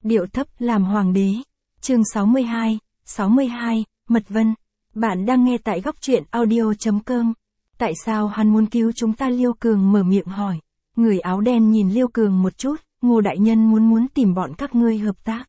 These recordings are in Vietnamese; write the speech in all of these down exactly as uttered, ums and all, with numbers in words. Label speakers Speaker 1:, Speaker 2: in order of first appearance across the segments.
Speaker 1: Điệu thấp làm hoàng đế. Chương sáu mươi hai, sáu mươi hai, Mật Vân. Bạn đang nghe tại góc truyện audio chấm com. Tại sao hắn muốn cứu chúng ta? Liêu Cường mở miệng hỏi. Người áo đen nhìn Liêu Cường một chút, Ngô đại nhân muốn muốn tìm bọn các ngươi hợp tác.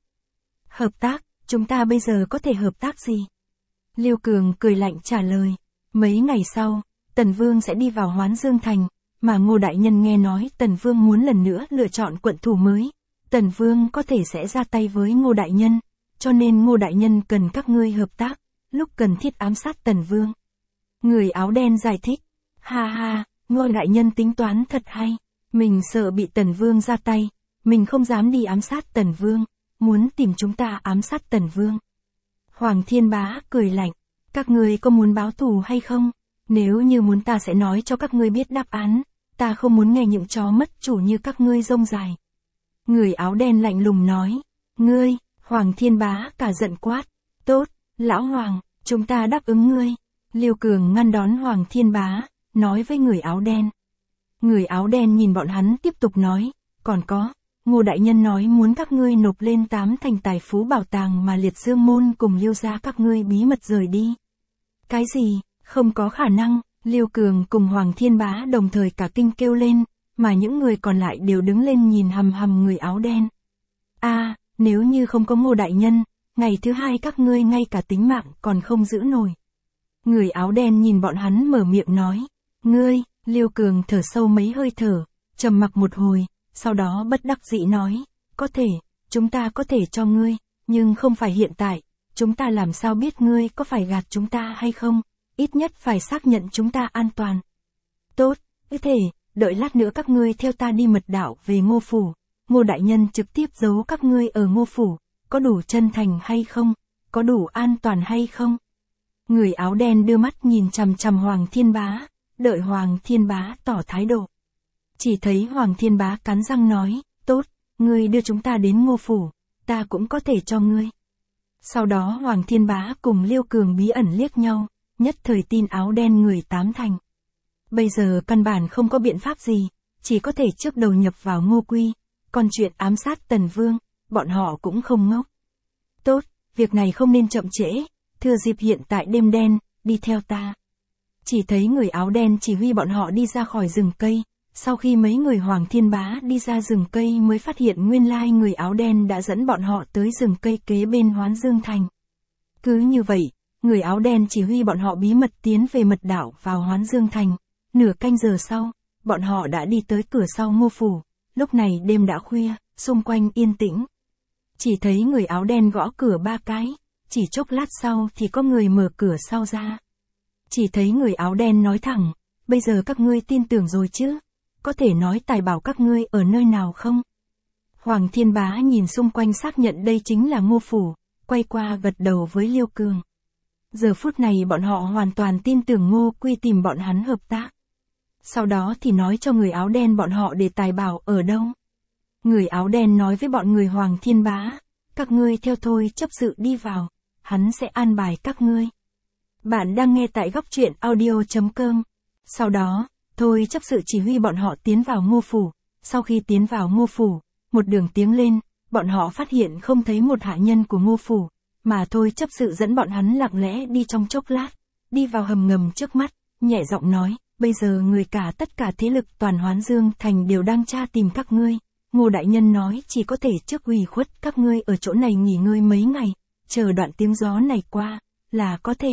Speaker 1: Hợp tác, chúng ta bây giờ có thể hợp tác gì? Liêu Cường cười lạnh trả lời. Mấy ngày sau, Tần Vương sẽ đi vào Hoán Dương Thành, mà Ngô đại nhân nghe nói Tần Vương muốn lần nữa lựa chọn quận thủ mới. Tần Vương có thể sẽ ra tay với Ngô đại nhân, cho nên Ngô đại nhân cần các ngươi hợp tác, lúc cần thiết ám sát Tần Vương. Người áo đen giải thích. Ha ha, Ngô đại nhân tính toán thật hay. Mình sợ bị Tần Vương ra tay, mình không dám đi ám sát Tần Vương, muốn tìm chúng ta ám sát Tần Vương. Hoàng Thiên Bá cười lạnh. Các ngươi có muốn báo thù hay không? Nếu như muốn ta sẽ nói cho các ngươi biết đáp án, ta không muốn nghe những chó mất chủ như các ngươi rông dài. Người áo đen lạnh lùng nói. Ngươi, Hoàng Thiên Bá cả giận quát. Tốt, lão Hoàng, chúng ta đáp ứng ngươi. Liêu Cường ngăn đón Hoàng Thiên Bá, nói với người áo đen. Người áo đen nhìn bọn hắn tiếp tục nói. Còn có, Ngô đại nhân nói muốn các ngươi nộp lên tám thành tài phú bảo tàng mà Liệt Dương môn cùng Liêu gia các ngươi bí mật rời đi. Cái gì? Không có khả năng. Liêu Cường cùng Hoàng Thiên Bá đồng thời cả kinh kêu lên, mà những người còn lại đều đứng lên nhìn hằm hằm người áo đen. A, à, nếu như không có Ngô đại nhân, ngày thứ hai các ngươi ngay cả tính mạng còn không giữ nổi. Người áo đen nhìn bọn hắn mở miệng nói. Ngươi, Liêu Cường thở sâu mấy hơi thở, trầm mặc một hồi, sau đó bất đắc dĩ nói. Có thể, chúng ta có thể cho ngươi, nhưng không phải hiện tại, chúng ta làm sao biết ngươi có phải gạt chúng ta hay không, ít nhất phải xác nhận chúng ta an toàn. Tốt, có thể, đợi lát nữa các ngươi theo ta đi mật đạo về Ngô Phủ, Ngô đại nhân trực tiếp giấu các ngươi ở Ngô Phủ, có đủ chân thành hay không, có đủ an toàn hay không? Người áo đen đưa mắt nhìn chằm chằm Hoàng Thiên Bá, đợi Hoàng Thiên Bá tỏ thái độ. Chỉ thấy Hoàng Thiên Bá cắn răng nói, tốt, ngươi đưa chúng ta đến Ngô Phủ, ta cũng có thể cho ngươi. Sau đó Hoàng Thiên Bá cùng Liêu Cường bí ẩn liếc nhau, nhất thời tin áo đen người tám thành. Bây giờ căn bản không có biện pháp gì, chỉ có thể trước đầu nhập vào Ngô Quy, còn chuyện ám sát Tần Vương, bọn họ cũng không ngốc. Tốt, việc này không nên chậm trễ, thừa dịp hiện tại đêm đen, đi theo ta. Chỉ thấy người áo đen chỉ huy bọn họ đi ra khỏi rừng cây, sau khi mấy người Hoàng Thiên Bá đi ra rừng cây mới phát hiện nguyên lai người áo đen đã dẫn bọn họ tới rừng cây kế bên Hoán Dương Thành. Cứ như vậy, người áo đen chỉ huy bọn họ bí mật tiến về mật đạo vào Hoán Dương Thành. Nửa canh giờ sau, bọn họ đã đi tới cửa sau Ngô Phủ, lúc này đêm đã khuya, xung quanh yên tĩnh. Chỉ thấy người áo đen gõ cửa ba cái, chỉ chốc lát sau thì có người mở cửa sau ra. Chỉ thấy người áo đen nói thẳng, bây giờ các ngươi tin tưởng rồi chứ, có thể nói tài bảo các ngươi ở nơi nào không? Hoàng Thiên Bá nhìn xung quanh xác nhận đây chính là Ngô Phủ, quay qua gật đầu với Liêu Cường. Giờ phút này bọn họ hoàn toàn tin tưởng Ngô Quy tìm bọn hắn hợp tác. Sau đó thì nói cho người áo đen bọn họ để tài bảo ở đâu. Người áo đen nói với bọn người Hoàng Thiên Bá, các ngươi theo thôi chấp sự đi vào, hắn sẽ an bài các ngươi. Bạn đang nghe tại góc truyện audio chấm com. Sau đó, thôi chấp sự chỉ huy bọn họ tiến vào Ngô Phủ. Sau khi tiến vào Ngô Phủ, một đường tiến lên, bọn họ phát hiện không thấy một hạ nhân của Ngô Phủ, mà thôi chấp sự dẫn bọn hắn lặng lẽ đi trong chốc lát, đi vào hầm ngầm trước mắt, nhẹ giọng nói, bây giờ người cả tất cả thế lực toàn Hoán Dương Thành đều đang tra tìm các ngươi. Ngô đại nhân nói chỉ có thể trước ủy khuất các ngươi ở chỗ này nghỉ ngơi mấy ngày, chờ đoạn tiếng gió này qua, là có thể.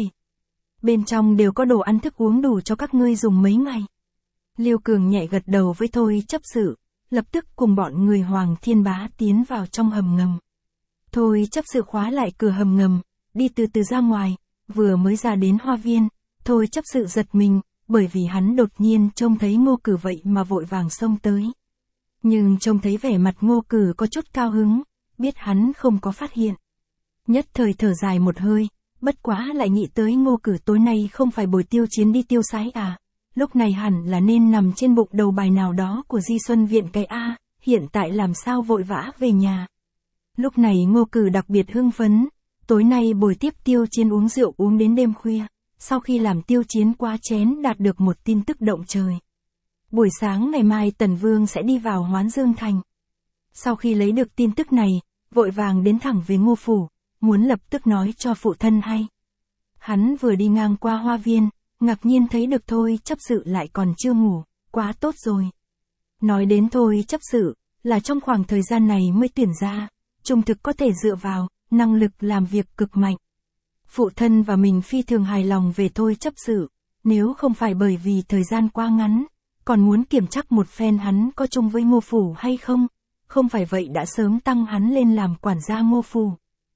Speaker 1: Bên trong đều có đồ ăn thức uống đủ cho các ngươi dùng mấy ngày. Liêu Cường nhẹ gật đầu với thôi chấp sự, lập tức cùng bọn người Hoàng Thiên Bá tiến vào trong hầm ngầm. Thôi chấp sự khóa lại cửa hầm ngầm, đi từ từ ra ngoài, vừa mới ra đến hoa viên, thôi chấp sự giật mình, bởi vì hắn đột nhiên trông thấy Ngô Cử vậy mà vội vàng xông tới. Nhưng trông thấy vẻ mặt Ngô Cử có chút cao hứng, biết hắn không có phát hiện. Nhất thời thở dài một hơi, bất quá lại nghĩ tới Ngô Cử tối nay không phải buổi tiêu chiến đi tiêu sái à, lúc này hẳn là nên nằm trên bụng đầu bài nào đó của Di Xuân Viện cái A, hiện tại làm sao vội vã về nhà. Lúc này Ngô Cử đặc biệt hưng phấn, tối nay buổi tiếp tiêu chiến uống rượu uống đến đêm khuya, sau khi làm tiêu chiến qua chén đạt được một tin tức động trời. Buổi sáng ngày mai Tần Vương sẽ đi vào Hoán Dương Thành. Sau khi lấy được tin tức này, vội vàng đến thẳng về Ngô phủ, muốn lập tức nói cho phụ thân hay. Hắn vừa đi ngang qua hoa viên, ngạc nhiên thấy được Thôi chấp sự lại còn chưa ngủ, quá tốt rồi. Nói đến Thôi chấp sự, là trong khoảng thời gian này mới tuyển ra, trung thực có thể dựa vào, năng lực làm việc cực mạnh. Phụ thân và mình phi thường hài lòng về Thôi chấp sự, nếu không phải bởi vì thời gian quá ngắn, còn muốn kiểm chắc một phen hắn có chung với Ngô phủ hay không, không phải vậy đã sớm tăng hắn lên làm quản gia Ngô phủ.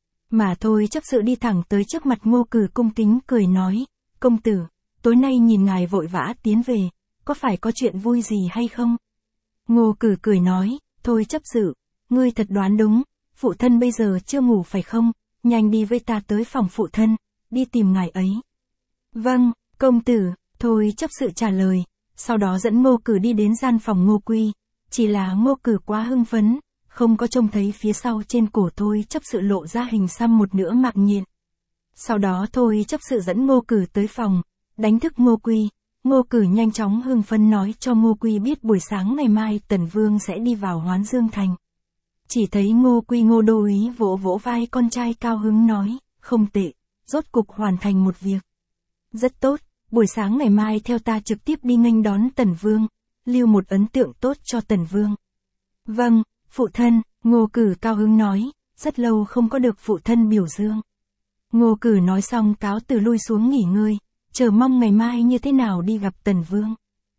Speaker 1: Mà Thôi chấp sự đi thẳng tới trước mặt Ngô Cử cung kính cười nói, công tử, tối nay nhìn ngài vội vã tiến về, có phải có chuyện vui gì hay không? Ngô Cử cười nói, Thôi chấp sự, ngươi thật đoán đúng, phụ thân bây giờ chưa ngủ phải không, nhanh đi với ta tới phòng phụ thân, đi tìm ngài ấy. Vâng, công tử, Thôi chấp sự trả lời, sau đó dẫn Ngô Cử đi đến gian phòng Ngô Quy, chỉ là Ngô Cử quá hưng phấn, không có trông thấy phía sau trên cổ Thôi chấp sự lộ ra hình xăm một nửa mạc nhện. Sau đó Thôi chấp sự dẫn Ngô Cử tới phòng, đánh thức Ngô Quy, Ngô Cử nhanh chóng hưng phấn nói cho Ngô Quy biết buổi sáng ngày mai Tần Vương sẽ đi vào Hoán Dương Thành. Chỉ thấy Ngô Quy Ngô đô úy vỗ vỗ vai con trai cao hứng nói, không tệ, rốt cục hoàn thành một việc. Rất tốt, buổi sáng ngày mai theo ta trực tiếp đi nghênh đón Tần Vương, lưu một ấn tượng tốt cho Tần Vương. Vâng, phụ thân, Ngô Cử cao hứng nói, rất lâu không có được phụ thân biểu dương. Ngô Cử nói xong cáo từ lui xuống nghỉ ngơi, chờ mong ngày mai như thế nào đi gặp Tần Vương.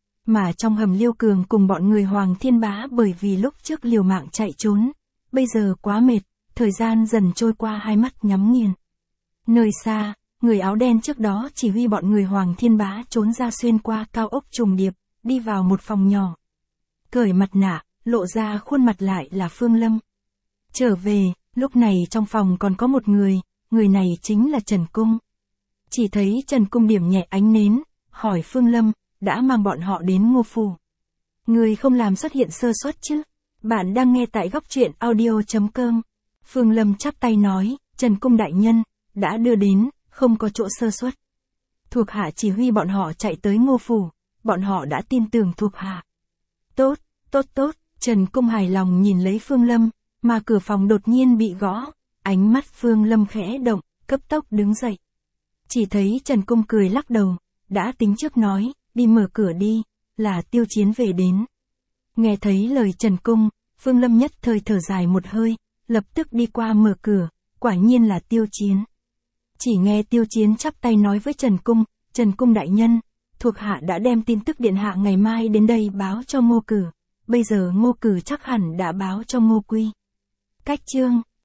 Speaker 1: Mà trong hầm Liêu Cường cùng bọn người Hoàng Thiên Bá bởi vì lúc trước liều mạng chạy trốn, bây giờ quá mệt, thời gian dần trôi qua hai mắt nhắm nghiền. Nơi xa, người áo đen trước đó chỉ huy bọn người Hoàng Thiên Bá trốn ra xuyên qua cao ốc trùng điệp, đi vào một phòng nhỏ. Cởi mặt nạ, lộ ra khuôn mặt lại là Phương Lâm. Trở về, lúc này trong phòng còn có một người, người này chính là Trần Cung. Chỉ thấy Trần Cung điểm nhẹ ánh nến, hỏi Phương Lâm, đã mang bọn họ đến Ngô phủ. Người không làm xuất hiện sơ suất chứ? Bạn đang nghe tại góc truyện audio chấm com. Phương Lâm chắp tay nói, Trần Cung đại nhân, đã đưa đến, không có chỗ sơ suất. Thuộc hạ chỉ huy bọn họ chạy tới Ngô phủ, bọn họ đã tin tưởng thuộc hạ. Tốt, tốt tốt, Trần Cung hài lòng nhìn lấy Phương Lâm, mà cửa phòng đột nhiên bị gõ, ánh mắt Phương Lâm khẽ động, cấp tốc đứng dậy. Chỉ thấy Trần Cung cười lắc đầu, đã tính trước nói, đi mở cửa đi, là Tiêu Chiến về đến. Nghe thấy lời Trần Cung, Phương Lâm nhất thời thở dài một hơi, lập tức đi qua mở cửa, quả nhiên là Tiêu Chiến. Chỉ nghe Tiêu Chiến chắp tay nói với Trần Cung, Trần Cung đại nhân, thuộc hạ đã đem tin tức điện hạ ngày mai đến đây báo cho Ngô Cử, bây giờ Ngô Cử chắc hẳn đã báo cho Ngô Quy. Cách chương